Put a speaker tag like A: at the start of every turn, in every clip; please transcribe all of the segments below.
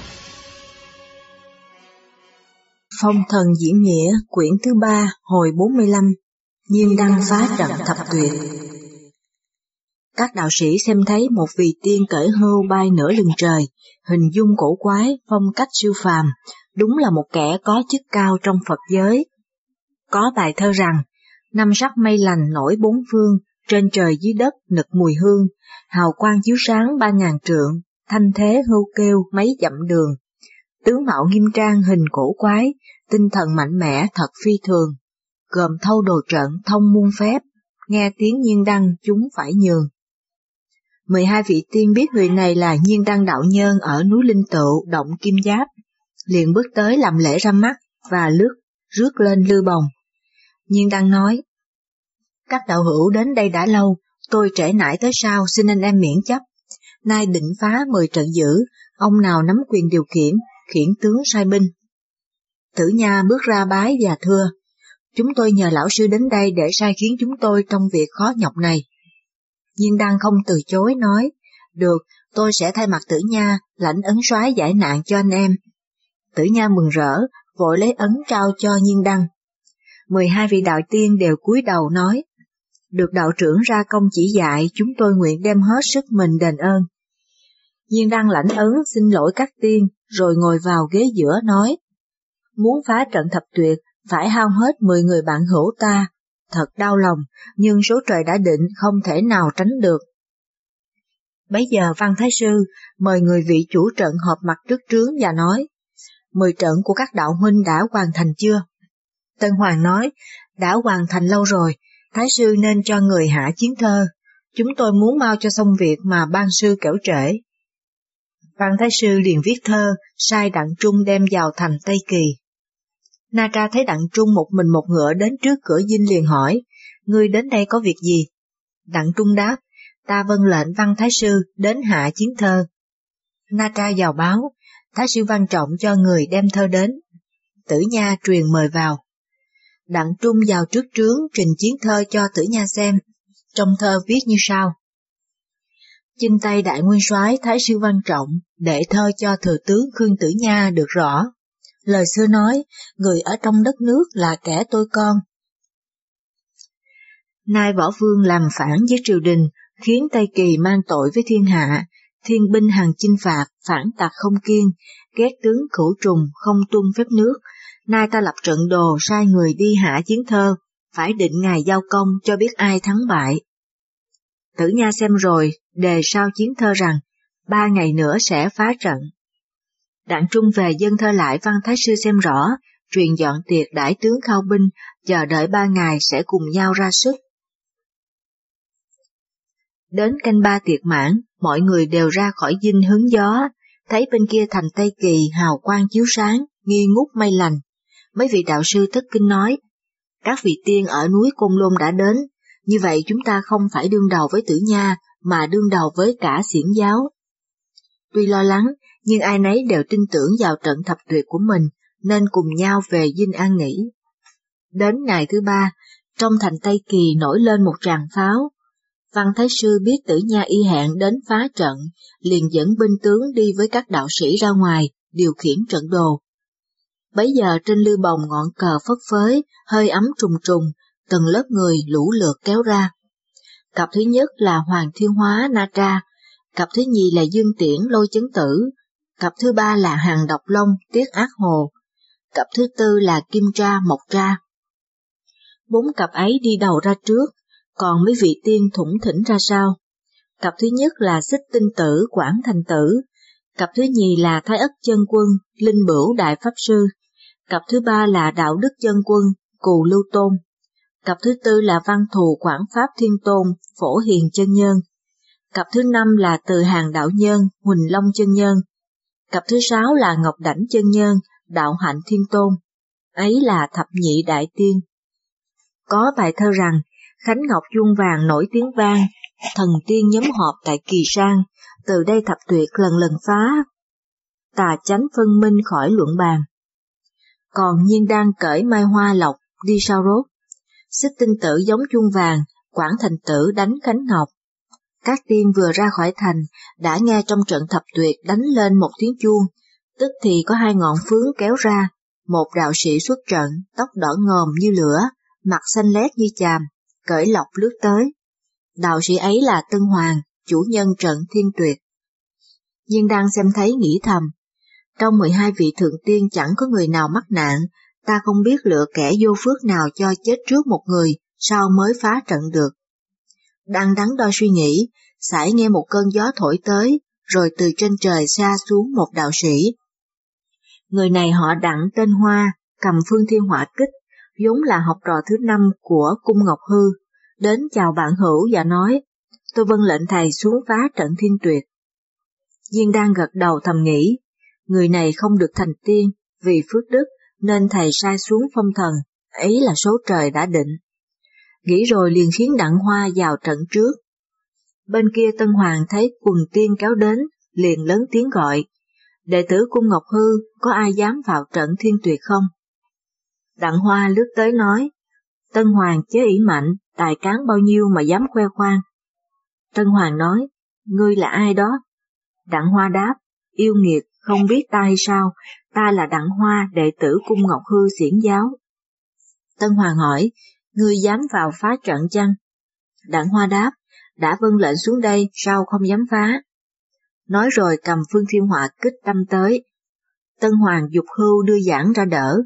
A: Phong thần diễn nghĩa quyển thứ 3 hồi 45. Nhiên đăng phá trận thập tuyệt. Các đạo sĩ xem thấy một vị tiên cởi hươu bay nửa lưng trời, hình dung cổ quái, phong cách siêu phàm, đúng là một kẻ có chức cao trong Phật giới. Có bài thơ rằng, năm sắc mây lành nổi bốn phương, trên trời dưới đất nực mùi hương, hào quang chiếu sáng 3.000 trượng, thanh thế hưu kêu mấy dặm đường. Tướng mạo nghiêm trang hình cổ quái, tinh thần mạnh mẽ thật phi thường, gồm thâu đồ trận thông muôn phép, nghe tiếng Nhiên đăng chúng phải nhường. 12 vị tiên biết người này là Nhiên đăng đạo nhân ở núi Linh Tựu, động Kim Giáp, liền bước tới làm lễ ra mắt và rước lên lư bồng. Nhiên đăng nói: các đạo hữu đến đây đã lâu, tôi trễ nải tới sau, xin anh em miễn chấp. Nay định phá 10 trận dữ, ông nào nắm quyền điều khiển tướng sai binh. Tử Nha bước ra bái và thưa: chúng tôi nhờ lão sư đến đây để sai khiến chúng tôi trong việc khó nhọc này. Nhiên đăng không từ chối, nói: được, tôi sẽ thay mặt Tử Nha lãnh ấn soái giải nạn cho anh em. Tử Nha mừng rỡ, vội lấy ấn trao cho Nhiên đăng. 12 vị đạo tiên đều cúi đầu nói: được đạo trưởng ra công chỉ dạy, chúng tôi nguyện đem hết sức mình đền ơn. Nhiên đăng lãnh ấn xin lỗi các tiên, rồi ngồi vào ghế giữa nói: muốn phá trận thập tuyệt, phải hao hết 10 người bạn hữu ta, thật đau lòng, nhưng số trời đã định không thể nào tránh được. Bấy giờ Văn Thái Sư mời người vị chủ trận họp mặt trước trướng và nói: 10 trận của các đạo huynh đã hoàn thành chưa? Tân Hoàng nói: đã hoàn thành lâu rồi, Thái Sư nên cho người hạ chiến thơ, chúng tôi muốn mau cho xong việc mà ban sư kẻo trễ. Văn Thái Sư liền viết thơ, sai Đặng Trung đem vào thành Tây Kỳ. Na Tra thấy Đặng Trung một mình một ngựa đến trước cửa dinh liền hỏi: ngươi đến đây có việc gì? Đặng Trung đáp: ta vâng lệnh Văn Thái Sư đến hạ chiến thơ. Na Tra vào báo: Thái Sư Văn trọng cho người đem thơ đến. Tử Nha truyền mời vào. Đặng Trung vào trước trướng trình chiến thơ cho Tử Nha xem. Trong thơ viết như sau: chinh Tây đại nguyên soái Thái Sư Văn trọng, đệ thơ cho thừa tướng Khương Tử Nha được rõ. Lời xưa nói, người ở trong đất nước là kẻ tôi con. Nay võ vương làm phản với triều đình, khiến Tây Kỳ mang tội với thiên hạ, thiên binh hằng chinh phạt, phản tặc không kiên, ghét tướng cửu trùng, không tuân phép nước. Nay ta lập trận đồ sai người đi hạ chiến thơ, phải định ngày giao công cho biết ai thắng bại. Tử Nha xem rồi, đề sau chiến thơ rằng, 3 ngày nữa sẽ phá trận. Đặng Trung về dâng thơ lại Văn Thái Sư xem rõ, truyền dọn tiệc đãi tướng khao binh, chờ đợi 3 ngày sẽ cùng nhau ra sức. Đến canh 3 tiệc mãn, mọi người đều ra khỏi dinh hứng gió, thấy bên kia thành Tây Kỳ hào quang chiếu sáng, nghi ngút mây lành. Mấy vị đạo sư thất kinh nói: các vị tiên ở núi Côn Lôn đã đến, như vậy chúng ta không phải đương đầu với Tử Nha, mà đương đầu với cả xiển giáo. Tuy lo lắng, nhưng ai nấy đều tin tưởng vào trận thập tuyệt của mình, nên cùng nhau về dinh an nghỉ. Đến ngày thứ 3, trong thành Tây Kỳ nổi lên một tràng pháo. Văn Thái Sư biết Tử Nha y hẹn đến phá trận, liền dẫn binh tướng đi với các đạo sĩ ra ngoài, điều khiển trận đồ. Bấy giờ trên lư bồng ngọn cờ phất phới, hơi ấm trùng trùng, từng lớp người lũ lượt kéo ra. Cặp thứ nhất là Hoàng Thiên Hóa Na Tra, cặp thứ nhì là Dương Tiễn Lôi Chấn Tử, cặp thứ ba là Hàn Độc Long Tiết Ác Hồ, cặp thứ tư là Kim Tra Mộc Tra. 4 cặp ấy đi đầu ra trước, còn mấy vị tiên thủng thỉnh ra sau. Cặp thứ nhất là Xích Tinh Tử Quảng Thành Tử, cặp thứ nhì là Thái Ất Chân Quân Linh Bửu Đại Pháp Sư, cặp thứ ba là Đạo Đức Chân Quân Cù Lưu Tôn, cặp thứ tư là Văn Thù Quảng Pháp Thiên Tôn Phổ Hiền Chân Nhân, cặp thứ 5 là Từ Hàng Đạo Nhân Huỳnh Long Chân Nhân, cặp thứ 6 là Ngọc Đảnh Chân Nhân Đạo Hạnh Thiên Tôn. Ấy là thập nhị đại tiên. Có bài thơ rằng, Khánh Ngọc chuông vàng nổi tiếng vang, thần tiên nhóm họp tại Kỳ Sang, từ đây thập tuyệt lần lần phá, tà chánh phân minh khỏi luận bàn. Còn Nhiên đang cởi mai hoa lộc đi sau rốt, Xích Tinh Tử giống chuông vàng, Quảng Thành Tử đánh Khánh Ngọc. Các tiên vừa ra khỏi thành, đã nghe trong trận thập tuyệt đánh lên một tiếng chuông, Tức thì có hai ngọn phướng kéo ra, một đạo sĩ xuất trận, tóc đỏ ngòm như lửa, mặt xanh lét như chàm, cởi lọc lướt tới. Đạo sĩ ấy là Tân Hoàng, chủ nhân trận Thiên Tuyệt. Diên Đăng xem thấy nghĩ thầm, trong 12 vị thượng tiên chẳng có người nào mắc nạn, ta không biết lựa kẻ vô phước nào cho chết trước một người, sao mới phá trận được. Đang đắn đo suy nghĩ, sải nghe một cơn gió thổi tới, rồi từ trên trời xa xuống một đạo sĩ. Người này họ Đặng tên Hoa, cầm phương thiên hỏa kích, vốn là học trò thứ 5 của Cung Ngọc Hư, đến chào bạn hữu và nói, tôi vâng lệnh thầy xuống phá trận Thiên Tuyệt. Diên Đăng gật đầu thầm nghĩ, người này không được thành tiên, vì phước đức nên thầy sai xuống phong thần, ấy là số trời đã định. Nghĩ rồi liền khiến Đặng Hoa vào trận trước. Bên kia Tân Hoàng thấy quần tiên kéo đến, liền lớn tiếng gọi, đệ tử Cung Ngọc Hư có ai dám vào trận Thiên Tuyệt không? Đặng Hoa lướt tới nói, Tân Hoàng chớ ỷ mạnh, tài cán bao nhiêu mà dám khoe khoang. Tân Hoàng nói, ngươi là ai đó? Đặng Hoa đáp, yêu nghiệt, không biết ta hay sao, ta là Đặng Hoa, đệ tử Cung Ngọc Hư xiển giáo. Tân Hoàng hỏi, ngươi dám vào phá trận chăng? Đặng Hoa đáp, đã vâng lệnh xuống đây, sao không dám phá? Nói rồi cầm phương thiên hỏa kích đâm tới. Tân Hoàng giục Hưu đưa giảng ra đỡ.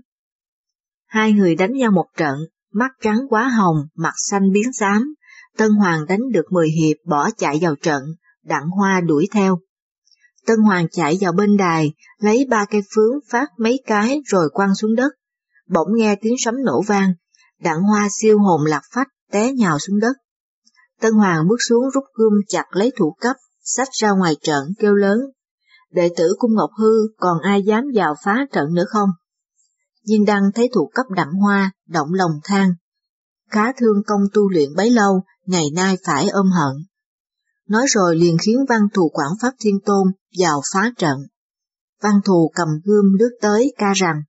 A: Hai người đánh nhau một trận, mắt trắng quá hồng, mặt xanh biến xám. Tân Hoàng đánh được 10 hiệp bỏ chạy vào trận, Đặng Hoa đuổi theo. Tân Hoàng chạy vào bên đài, lấy 3 cây phướng phát mấy cái rồi quăng xuống đất. Bỗng nghe tiếng sấm nổ vang, Đặng Hoa siêu hồn lạc phách té nhào xuống đất. Tân Hoàng bước xuống rút gươm chặt lấy thủ cấp, xách ra ngoài trận kêu lớn, đệ tử Cung Ngọc Hư còn ai dám vào phá trận nữa không? Diên Đăng thấy thủ cấp Đặng Hoa, động lòng than, khá thương công tu luyện bấy lâu, ngày nay phải ôm hận. Nói rồi liền khiến Văn Thù quản pháp Thiên Tôn vào phá trận. Văn Thù cầm gươm lướt tới ca rằng,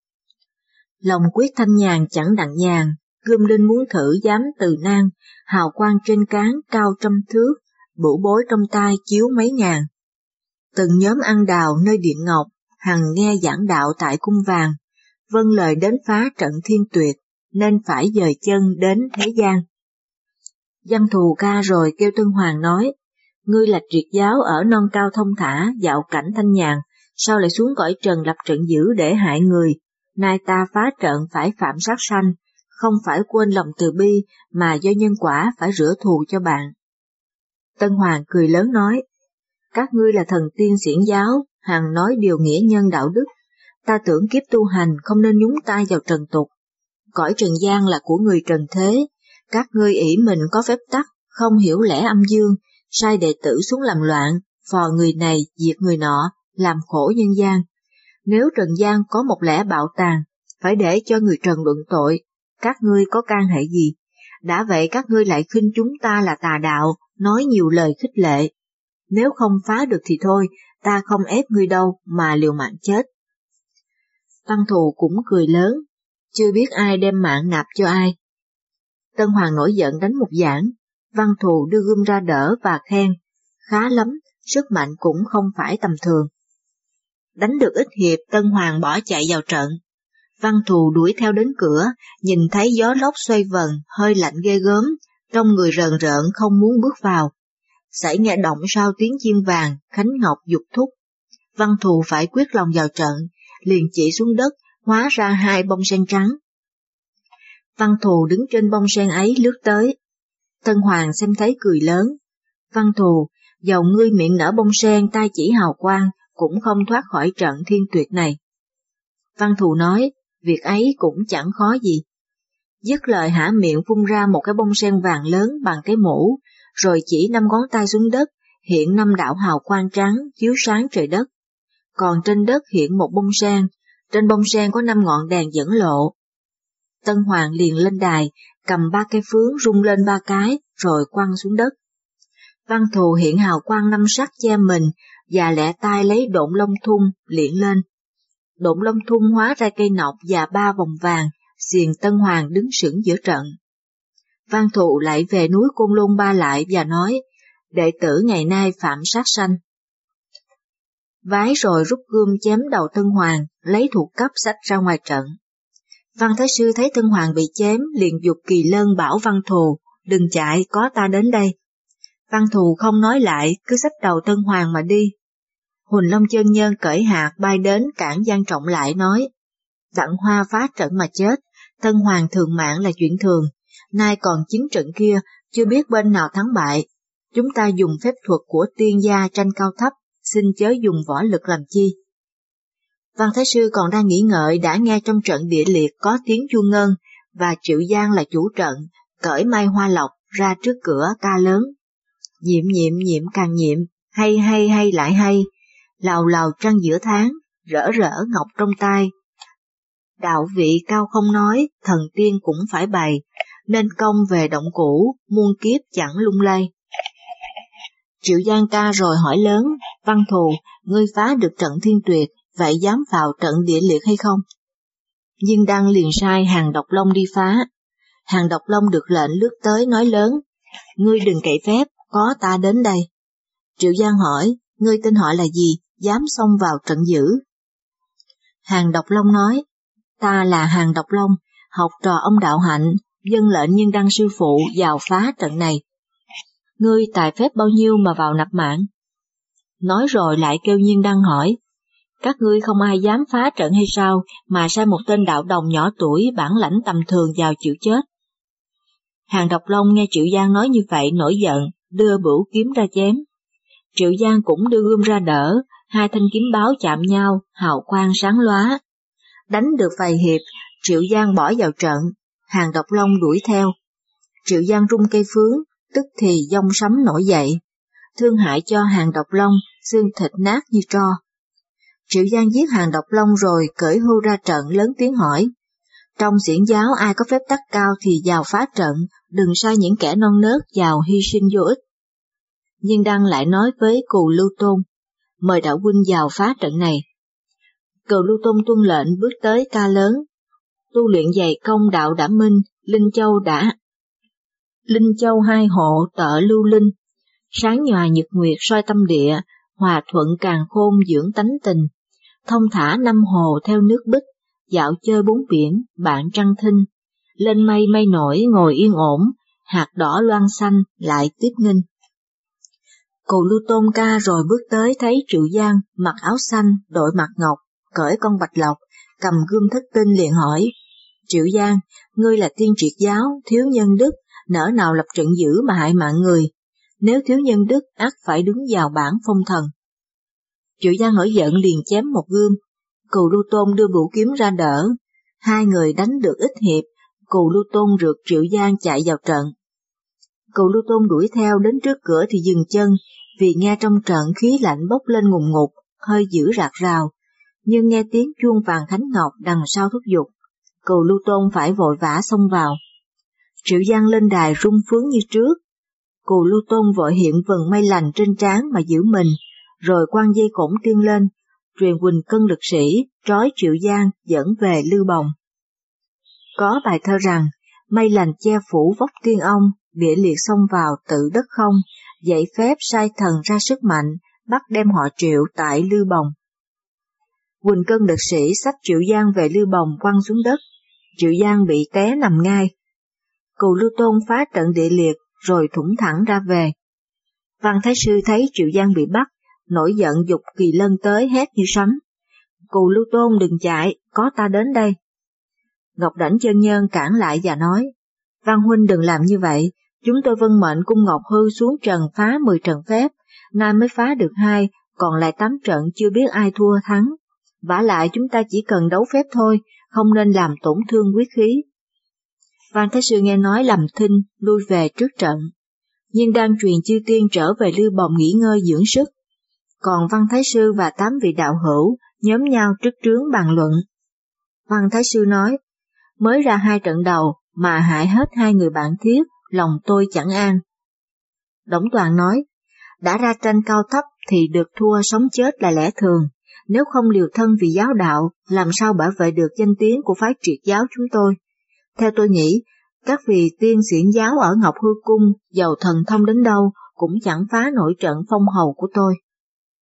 A: lòng quyết thanh nhàn chẳng đặng nhàn, gươm lên muốn thử dám từ nan, hào quang trên cán cao 100 thước, bửu bối trong tay chiếu mấy ngàn. Từng nhóm ăn đào nơi Điện Ngọc, hằng nghe giảng đạo tại cung vàng, vâng lời đến phá trận Thiên Tuyệt, nên phải dời chân đến thế gian. Văn Thù ca rồi kêu Tân Hoàng nói, ngươi là triệt giáo ở non cao thông thả, dạo cảnh thanh nhàn, sao lại xuống cõi trần lập trận dữ để hại người, nay ta phá trận phải phạm sát sanh, không phải quên lòng từ bi, mà do nhân quả phải rửa thù cho bạn. Tân Hoàng cười lớn nói, các ngươi là thần tiên xiển giáo, hằng nói điều nghĩa nhân đạo đức, ta tưởng kiếp tu hành không nên nhúng tay vào trần tục. Cõi trần gian là của người trần thế, các ngươi ỷ mình có phép tắc, không hiểu lẽ âm dương, sai đệ tử xuống làm loạn, phò người này diệt người nọ, làm khổ nhân gian. Nếu trần gian có một lẽ bạo tàn, phải để cho người trần luận tội, các ngươi có can hệ gì? Đã vậy các ngươi lại khinh chúng ta là tà đạo, nói nhiều lời khích lệ. Nếu không phá được thì thôi, ta không ép ngươi đâu mà liều mạng chết. Văn Thù cũng cười lớn, chưa biết ai đem mạng nạp cho ai. Tân Hoàng nổi giận đánh một giảng, Văn Thù đưa gươm ra đỡ và khen, khá lắm, sức mạnh cũng không phải tầm thường. Đánh được ít hiệp, Tân Hoàng bỏ chạy vào trận. Văn Thù đuổi theo đến cửa, nhìn thấy gió lốc xoay vần, hơi lạnh ghê gớm, trong người rờn rợn không muốn bước vào. Sải nghe động sau tiếng chim vàng, Khánh Ngọc giục thúc. Văn Thù phải quyết lòng vào trận, liền chỉ xuống đất, hóa ra 2 bông sen trắng. Văn Thù đứng trên bông sen ấy lướt tới. Tân Hoàng xem thấy cười lớn. Văn Thù, dầu ngươi miệng nở bông sen tay chỉ hào quang, cũng không thoát khỏi trận Thiên Tuyệt này. Văn Thù nói, việc ấy cũng chẳng khó gì. Dứt lời hả miệng phun ra một cái bông sen vàng lớn bằng cái mũ, rồi chỉ 5 ngón tay xuống đất, hiện 5 đạo hào quang trắng chiếu sáng trời đất. Còn trên đất hiện một bông sen, trên bông sen có 5 ngọn đèn dẫn lộ. Tân Hoàng liền lên đài, cầm 3 cây phướng rung lên 3 cái, rồi quăng xuống đất. Văn Thù hiện hào quang 5 sắc che mình, và lẹ tay lấy độn lông thun liệng lên. Độn lông thun hóa ra cây nọc và 3 vòng vàng, xiềng Tân Hoàng đứng sững giữa trận. Văn Thù lại về núi Côn Lôn Ba lại và nói, đệ tử ngày nay phạm sát sanh. vái rồi rút gươm chém đầu Tân Hoàng, lấy thuộc cấp xách ra ngoài trận. Văn Thái Sư thấy Tân Hoàng bị chém, liền giục Kỳ Lân bảo Văn Thù, đừng chạy, có ta đến đây. Văn Thù không nói lại, cứ xách đầu Tân Hoàng mà đi. Huỳnh Long Chân Nhân cởi hạt bay đến cản Giang Trọng lại nói, Đặng Hoa phá trận mà chết, Tân Hoàng thường mạng là chuyện thường, nay còn chiến trận kia, chưa biết bên nào thắng bại. Chúng ta dùng phép thuật của tiên gia tranh cao thấp, xin chớ dùng võ lực làm chi. Văn Thái Sư còn đang nghĩ ngợi đã nghe trong trận địa liệt có tiếng chuông ngân, và Triệu Giang là chủ trận, cởi mai hoa lộc ra trước cửa ca lớn. Nhiệm nhiệm nhiệm càng nhiệm, hay hay hay lại hay, lầu lầu trăng giữa tháng, rỡ rỡ ngọc trong tay. Đạo vị cao không nói, thần tiên cũng phải bày, nên công về động cũ, muôn kiếp chẳng lung lay. Triệu Giang ca rồi hỏi lớn, Văn Thù, ngươi phá được trận thiên tuyệt, vậy dám vào trận địa liệt hay không? Diên Đăng liền sai Hàng Độc Long đi phá. Hàng Độc Long được lệnh lướt tới nói lớn, ngươi đừng cậy phép, có ta đến đây. Triệu Giang hỏi, ngươi tên họ là gì, dám xông vào trận dữ? Hàng Độc Long nói, ta là Hàng Độc Long, học trò ông Đạo Hạnh, dâng lệnh Nhân Đăng sư phụ vào phá trận này. Ngươi tài phép bao nhiêu mà vào nạp mạng? Nói rồi lại kêu Nhiên Đăng hỏi, các ngươi không ai dám phá trận hay sao, mà sai một tên đạo đồng nhỏ tuổi bản lãnh tầm thường vào chịu chết? Hàng Độc Long nghe Triệu Giang nói như vậy nổi giận, đưa bửu kiếm ra chém. Triệu Giang cũng đưa gươm ra đỡ, hai thanh kiếm báo chạm nhau, hào quang sáng lóa. Đánh được vài hiệp, Triệu Giang bỏ vào trận, Hàng Độc Long đuổi theo. Triệu Giang rung cây phướng, tức thì giông sấm nổi dậy, thương hại cho Hàng Độc Long, xương thịt nát như tro. Triệu Giang giết Hàng Độc Long rồi cởi hưu ra trận lớn tiếng hỏi, trong xiển giáo ai có phép tắc cao thì vào phá trận, đừng sai những kẻ non nớt vào hy sinh vô ích. Nhưng Đăng lại nói với Cù Lưu Tôn, mời đạo huynh vào phá trận này. Cù Lưu Tôn tuân lệnh bước tới ca lớn, tu luyện dày công đạo đã minh, Linh Châu hai hộ tợ lưu linh, sáng nhòa nhật nguyệt soi tâm địa, hòa thuận càn khôn dưỡng tánh tình, thông thả năm hồ theo nước bích, dạo chơi bốn biển, bạn trăng thinh, lên mây mây nổi ngồi yên ổn, hạt đỏ loan xanh lại tiếp nghinh. Cù Lưu Tôn ca rồi bước tới thấy Triệu Giang mặc áo xanh, đội mặt ngọc, cởi con bạch lộc, cầm gươm thất tinh liền hỏi, Triệu Giang, ngươi là tiên triệt giáo, thiếu nhân đức, nỡ nào lập trận dữ mà hại mạng người, nếu thiếu nhân đức ắt phải đứng vào bảng phong thần. Triệu Giang nổi giận liền chém một gươm, Cù Lưu Tôn đưa vũ kiếm ra đỡ, hai người đánh được ít hiệp, Cù Lưu Tôn rượt Triệu Giang chạy vào trận. Cù Lưu Tôn đuổi theo đến trước cửa thì dừng chân, vì nghe trong trận khí lạnh bốc lên ngùn ngụt, hơi dữ rạc rào, nhưng nghe tiếng chuông vàng khánh ngọc đằng sau thúc giục, Cù Lưu Tôn phải vội vã xông vào. Triệu Giang lên đài rung phướng như trước, Cù Lưu Tôn vội hiện vầng mây lành trên trán mà giữ mình, rồi quăng dây cổng tiên lên, truyền huỳnh cân lực sĩ, trói Triệu Giang dẫn về Lưu Bồng. Có bài thơ rằng, mây lành che phủ vóc tiên ông, địa liệt xông vào tự đất không, dạy phép sai thần ra sức mạnh, bắt đem họ Triệu tại Lưu Bồng. Huỳnh cân lực sĩ xách Triệu Giang về Lưu Bồng quăng xuống đất, Triệu Giang bị té nằm ngay. Cù Lưu Tôn phá trận địa liệt rồi thủng thẳng ra về. Văn Thái Sư thấy Triệu Giang bị bắt, nổi giận giục Kỳ Lân tới hét như sấm. Cù Lưu Tôn đừng chạy, có ta đến đây. Ngọc Đảnh Chân Nhân cản lại và nói, Văn huynh đừng làm như vậy, chúng tôi vâng mệnh cung Ngọc Hư xuống trần phá 10 trận phép, nay mới phá được 2, còn lại 8 trận chưa biết ai thua thắng. Vả lại chúng ta chỉ cần đấu phép thôi, không nên làm tổn thương quyết khí. Văn Thái Sư nghe nói lầm thinh, lui về trước trận. Nhưng đang truyền chư tiên trở về Lưu Bồng nghỉ ngơi dưỡng sức. Còn Văn Thái Sư và 8 vị đạo hữu nhóm nhau trước trướng bàn luận. Văn Thái Sư nói, mới ra 2 trận đầu mà hại hết 2 người bạn thiết, lòng tôi chẳng an. Đổng Toàn nói, đã ra tranh cao thấp thì được thua sống chết là lẽ thường, nếu không liều thân vì giáo đạo, làm sao bảo vệ được danh tiếng của phái triệt giáo chúng tôi. Theo tôi nghĩ, các vị tiên xiển giáo ở Ngọc Hư Cung, giàu thần thông đến đâu, cũng chẳng phá nổi trận phong hầu của tôi.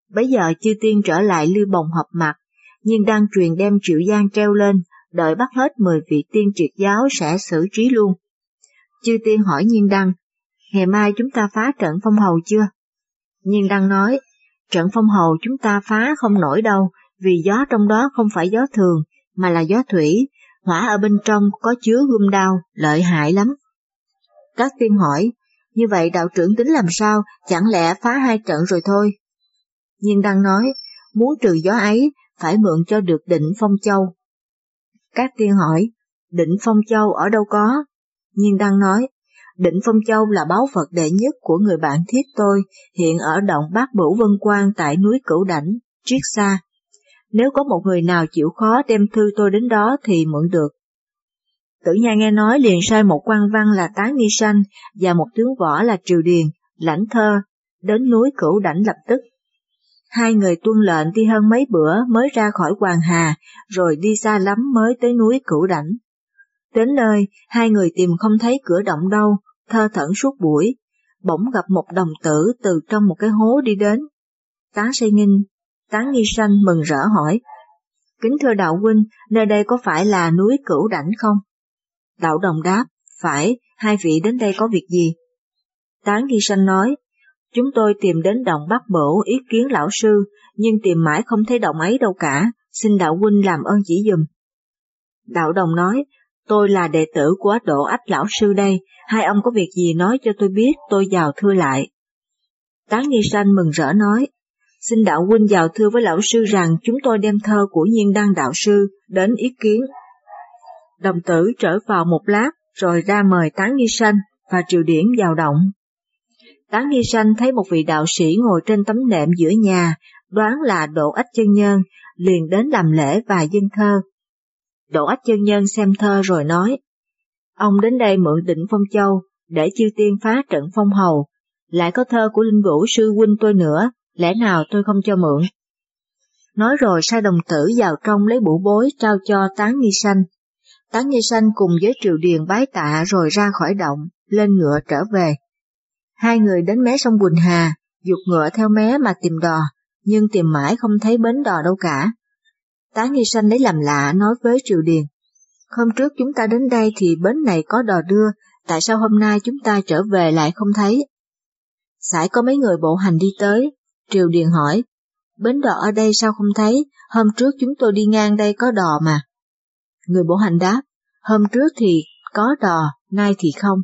A: Bấy giờ chư tiên trở lại Lưu Bồng họp mặt, nhưng đang truyền đem Triệu Giang treo lên, đợi bắt hết 10 vị tiên triệt giáo sẽ xử trí luôn. Chư tiên hỏi Nhiên Đăng, ngày mai chúng ta phá trận Phong Hầu chưa? Nhiên Đăng nói, trận Phong Hầu chúng ta phá không nổi đâu, vì gió trong đó không phải gió thường, mà là gió thủy, hỏa ở bên trong có chứa gươm đao, lợi hại lắm. Các tiên hỏi, như vậy đạo trưởng tính làm sao, chẳng lẽ phá 2 trận rồi thôi? Nhiên Đăng nói, muốn trừ gió ấy, phải mượn cho được Định Phong Châu. Các tiên hỏi, Định Phong Châu ở đâu có? Nhiên Đăng nói, Định Phong Châu là báu vật đệ nhất của người bạn thiết tôi, hiện ở động Bát Bửu Vân Quan tại núi Cửu Đảnh, Triết Xa. Nếu có một người nào chịu khó đem thư tôi đến đó thì mượn được. Tử Nha nghe nói liền sai một quan văn là Tán Nghi Sanh và một tướng võ là Triều Điền, Lãnh Thơ, đến núi Cửu Đảnh lập tức. 2 người tuân lệnh đi hơn mấy bữa mới ra khỏi Hoàng Hà, rồi đi xa lắm mới tới núi Cửu Đảnh. Đến nơi, 2 người tìm không thấy cửa động đâu, thơ thẩn suốt buổi, bỗng gặp một đồng tử từ trong một cái hố đi đến. Tán Nghi Sanh mừng rỡ hỏi, kính thưa đạo huynh, nơi đây có phải là núi Cửu Đảnh không? Đạo đồng đáp, phải, 2 vị đến đây có việc gì? Tán Nghi Sanh nói, chúng tôi tìm đến động Bắc Bửu ý kiến lão sư, nhưng tìm mãi không thấy động ấy đâu cả, xin đạo huynh làm ơn chỉ dùm. Đạo đồng nói, tôi là đệ tử của Độ Ách lão sư đây, 2 ông có việc gì nói cho tôi biết, tôi vào thưa lại. Tán Nghi Sanh mừng rỡ nói, xin đạo huynh vào thưa với lão sư rằng chúng tôi đem thơ của Nhiên Đăng đạo sư đến ý kiến. Đồng tử trở vào một lát, rồi ra mời Tán Nghi Sanh và Triều Điển vào động. Tán Nghi Sanh thấy một vị đạo sĩ ngồi trên tấm nệm giữa nhà, đoán là Độ Ách chân nhân, liền đến làm lễ và dâng thơ. Độ Ách chân nhân xem thơ rồi nói, ông đến đây mượn Định Phong Châu, để chư tiên phá trận Phong Hầu, lại có thơ của Linh Vũ sư huynh tôi nữa, lẽ nào tôi không cho mượn? Nói rồi sai đồng tử vào trong lấy bủ bối trao cho Tán Nghi Sanh. Tán Nghi Sanh cùng với Triều Điền bái tạ rồi ra khỏi động, lên ngựa trở về. 2 người đến mé sông Quỳnh Hà, giục ngựa theo mé mà tìm đò, nhưng tìm mãi không thấy bến đò đâu cả. Tán Nghi Sanh lấy làm lạ nói với Triều Điền, hôm trước chúng ta đến đây thì bến này có đò đưa, tại sao hôm nay chúng ta trở về lại không thấy? Sải có mấy người bộ hành đi tới, Triều Điền hỏi, bến đò ở đây sao không thấy, hôm trước chúng tôi đi ngang đây có đò mà. Người bộ hành đáp, hôm trước thì có đò, nay thì không.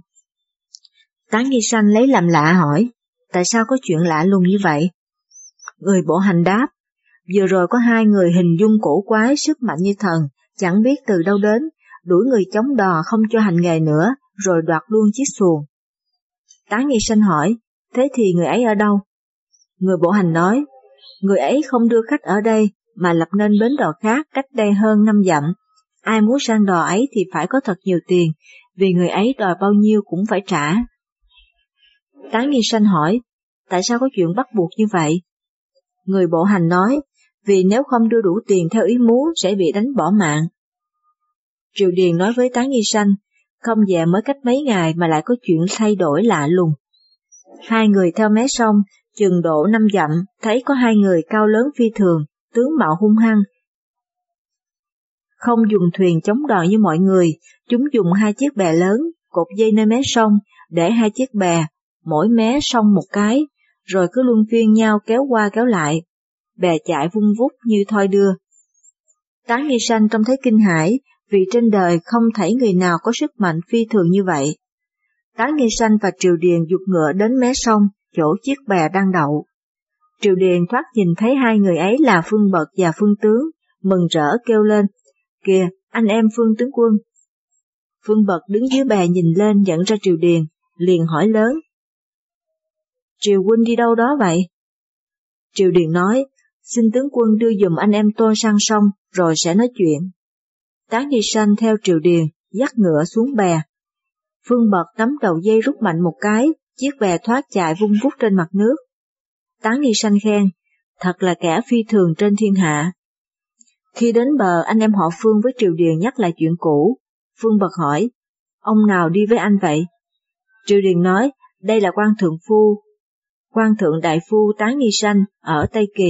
A: Tán Nghi Sanh lấy làm lạ hỏi, tại sao có chuyện lạ lùng như vậy? Người bộ hành đáp, vừa rồi có 2 người hình dung cổ quái sức mạnh như thần, chẳng biết từ đâu đến, đuổi người chống đò không cho hành nghề nữa, rồi đoạt luôn chiếc xuồng. Tán Nghi Sanh hỏi, thế thì người ấy ở đâu? Người bộ hành nói, người ấy không đưa khách ở đây, mà lập nên bến đò khác cách đây hơn 5 dặm. Ai muốn sang đò ấy thì phải có thật nhiều tiền, vì người ấy đòi bao nhiêu cũng phải trả. Tán Nghi Sanh hỏi, tại sao có chuyện bắt buộc như vậy? Người bộ hành nói, vì nếu không đưa đủ tiền theo ý muốn sẽ bị đánh bỏ mạng. Triều Điền nói với Tán Nghi Sanh, không về mới cách mấy ngày mà lại có chuyện thay đổi lạ lùng. 2 người theo mé sông, chừng độ 5 dặm, thấy có 2 người cao lớn phi thường, tướng mạo hung hăng. Không dùng thuyền chống đò như mọi người, chúng dùng 2 chiếc bè lớn, cột dây nơi mé sông, để 2 chiếc bè, mỗi mé sông một cái, rồi cứ luân phiên nhau kéo qua kéo lại, bè chạy vung vút như thoi đưa. Tán Nghi Sanh trông thấy kinh hãi, vì trên đời không thấy người nào có sức mạnh phi thường như vậy. Tán Nghi Sanh và Triều Điền giục ngựa đến mé sông, chỗ chiếc bè đang đậu. Triều Điền thoát nhìn thấy 2 người ấy là Phương Bật và Phương Tướng, mừng rỡ kêu lên, kìa, anh em Phương tướng quân. Phương Bật đứng dưới bè nhìn lên nhận ra Triều Điền, liền hỏi lớn, Triều huynh đi đâu đó vậy? Triều Điền nói, xin tướng quân đưa dùm anh em tôi sang sông, rồi sẽ nói chuyện. Tán Nghi Sanh theo Triều Điền, dắt ngựa xuống bè. Phương Bật nắm đầu dây rút mạnh một cái, chiếc bè thoát chạy vung vút trên mặt nước. Tán Nghi Sanh khen, thật là kẻ phi thường trên thiên hạ. Khi đến bờ, anh em họ Phương với Triều Điền nhắc lại chuyện cũ. Phương Bật hỏi, ông nào đi với anh vậy? Triều Điền nói, đây là quan thượng phu. Quan thượng đại phu Tán Nghi Sanh ở Tây Kỳ.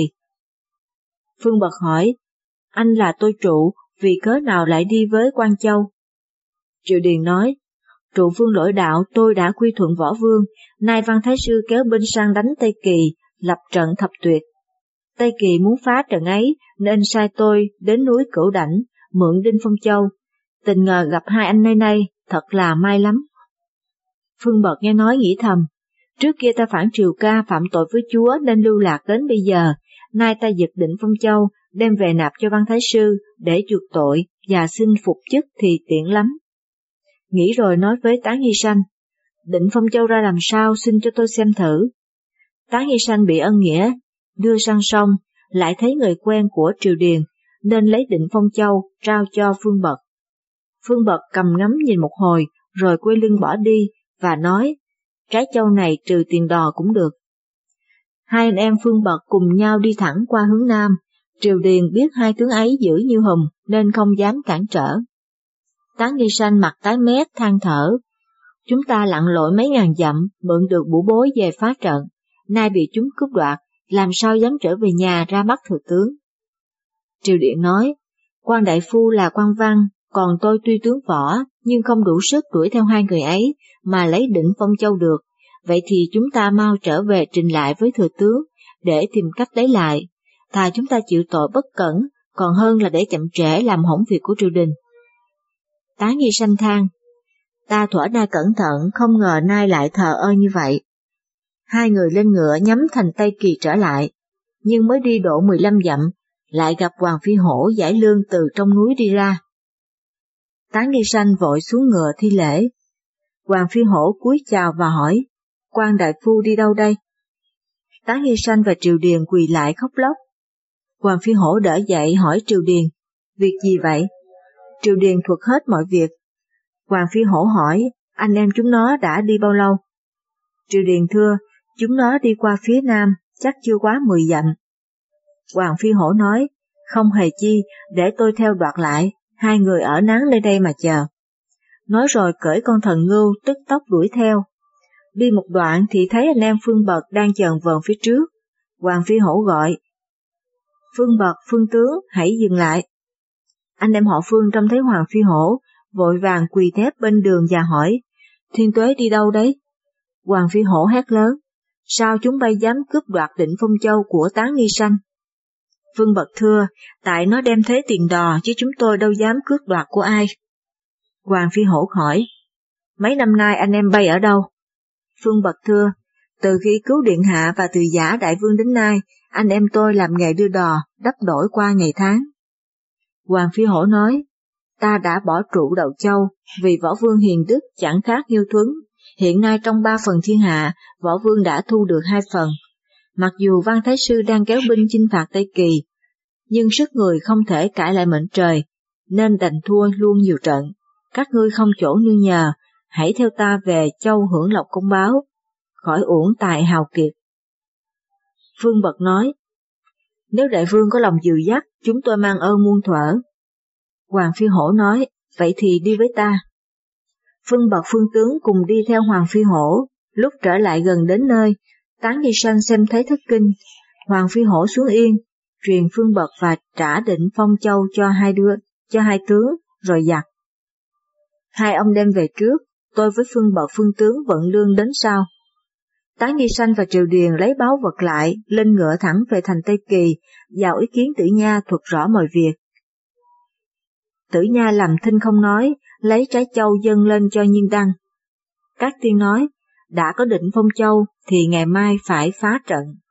A: Phương Bật hỏi, anh là tôi Trụ, vì cớ nào lại đi với Quan Châu? Triệu Điền nói, Trụ vương lỗi đạo, tôi đã quy thuận Võ Vương, nay Văn Thái Sư kéo binh sang đánh Tây Kỳ, lập trận thập tuyệt. Tây Kỳ muốn phá trận ấy, nên sai tôi đến núi Cửu Đảnh, mượn Đinh Phong Châu. Tình ngờ gặp hai anh nơi đây, thật là may lắm. Phương Bật nghe nói nghĩ thầm, trước kia ta phản triều ca phạm tội với chúa nên lưu lạc đến bây giờ, nay ta giật Định Phong Châu, đem về nạp cho Văn Thái Sư để chuộc tội và xin phục chức thì tiện lắm. Nghĩ rồi nói với Tán Nghi Sanh, Định Phong Châu ra làm sao xin cho tôi xem thử. Tán Nghi Sanh bị ân nghĩa, đưa sang sông, lại thấy người quen của Triều Điền, nên lấy Định Phong Châu trao cho Phương Bật. Phương Bật cầm ngắm nhìn một hồi, rồi quay lưng bỏ đi, và nói, trái châu này trừ tiền đò cũng được. Hai anh em Phương Bật cùng nhau đi thẳng qua hướng Nam, Triều Điền biết hai tướng ấy dữ như hùm, nên không dám cản trở. Tán Nghi Sanh mặt tái mét than thở, chúng ta lặn lội mấy ngàn dặm, mượn được bủ bối về phá trận, nay bị chúng cướp đoạt, làm sao dám trở về nhà ra mắt thừa tướng. Triều Điện nói, Quan đại phu là quan văn, còn tôi tuy tướng võ, nhưng không đủ sức đuổi theo hai người ấy, mà lấy Định Phong Châu được, vậy thì chúng ta mau trở về trình lại với thừa tướng, để tìm cách lấy lại, thà chúng ta chịu tội bất cẩn, còn hơn là để chậm trễ làm hỏng việc của triều đình. Tán Nghi Sanh than, ta thuở nay cẩn thận, không ngờ nay lại thờ ơ như vậy. Hai người lên ngựa nhắm thành Tây Kỳ trở lại, nhưng mới đi độ 15 dặm, lại gặp Hoàng Phi Hổ giải lương từ trong núi đi ra. Tán Nghi Sanh vội xuống ngựa thi lễ. Hoàng Phi Hổ cúi chào và hỏi, Quan đại phu đi đâu đây? Tán Nghi Sanh và Triều Điền quỳ lại khóc lóc. Hoàng Phi Hổ đỡ dậy hỏi Triều Điền, việc gì vậy? Triều Điền thuật hết mọi việc. Hoàng Phi Hổ hỏi, anh em chúng nó đã đi bao lâu? Triều Điền thưa, chúng nó đi qua phía nam, chắc chưa quá 10 dặm. Hoàng Phi Hổ nói, không hề chi, để tôi theo đoạt lại, hai người ở nán nơi đây mà chờ. Nói rồi cởi con thần ngưu tức tốc đuổi theo. Đi một đoạn thì thấy anh em Phương Bật đang chờn vờn phía trước. Hoàng Phi Hổ gọi, Phương Bật, Phương tướng, hãy dừng lại. Anh em họ Phương trông thấy Hoàng Phi Hổ, vội vàng quỳ thép bên đường và hỏi, Thiên Tuế đi đâu đấy? Hoàng Phi Hổ hét lớn, sao chúng bay dám cướp đoạt Định Phong Châu của Tán Nghi Sanh? Phương Bật thưa, tại nó đem thế tiền đò, chứ chúng tôi đâu dám cướp đoạt của ai. Hoàng Phi Hổ hỏi, mấy năm nay anh em bay ở đâu? Phương Bật thưa, từ khi cứu Điện Hạ và Từ Giả Đại Vương đến nay, anh em tôi làm nghề đưa đò, đắp đổi qua ngày tháng. Hoàng Phi Hổ nói, ta đã bỏ trụ Đầu Châu, vì Võ Vương hiền đức chẳng khác Hiêu Thuấn. Hiện nay trong 3 phần thiên hạ, Võ Vương đã thu được 2 phần. Mặc dù Văn Thái Sư đang kéo binh chinh phạt Tây Kỳ, nhưng sức người không thể cãi lại mệnh trời, nên đành thua luôn nhiều trận. Các ngươi không chỗ nương nhờ, hãy theo ta về Châu hưởng lộc công báo, khỏi uổng tài hào kiệt. Phương Bật nói, nếu đại vương có lòng dìu dắt, chúng tôi mang ơn muôn thuở. Hoàng Phi Hổ nói, vậy thì đi với ta. Phương Bật phương tướng cùng đi theo Hoàng Phi Hổ, lúc trở lại gần đến nơi, Tán Nghi Sanh xem thấy thất kinh. Hoàng Phi Hổ xuống yên, truyền Phương Bật và trả Định Phong Châu cho hai tướng, rồi giặc. Hai ông đem về trước, tôi với Phương Bật phương tướng vận lương đến sau. Tán Nghi Sanh và Triều Điền lấy báu vật lại, lên ngựa thẳng về thành Tây Kỳ, vào ý kiến Tử Nha thuật rõ mọi việc. Tử Nha làm thinh không nói, lấy trái châu dâng lên cho Nhiên Đăng. Các tiên nói, đã có Định Phong Châu thì ngày mai phải phá trận.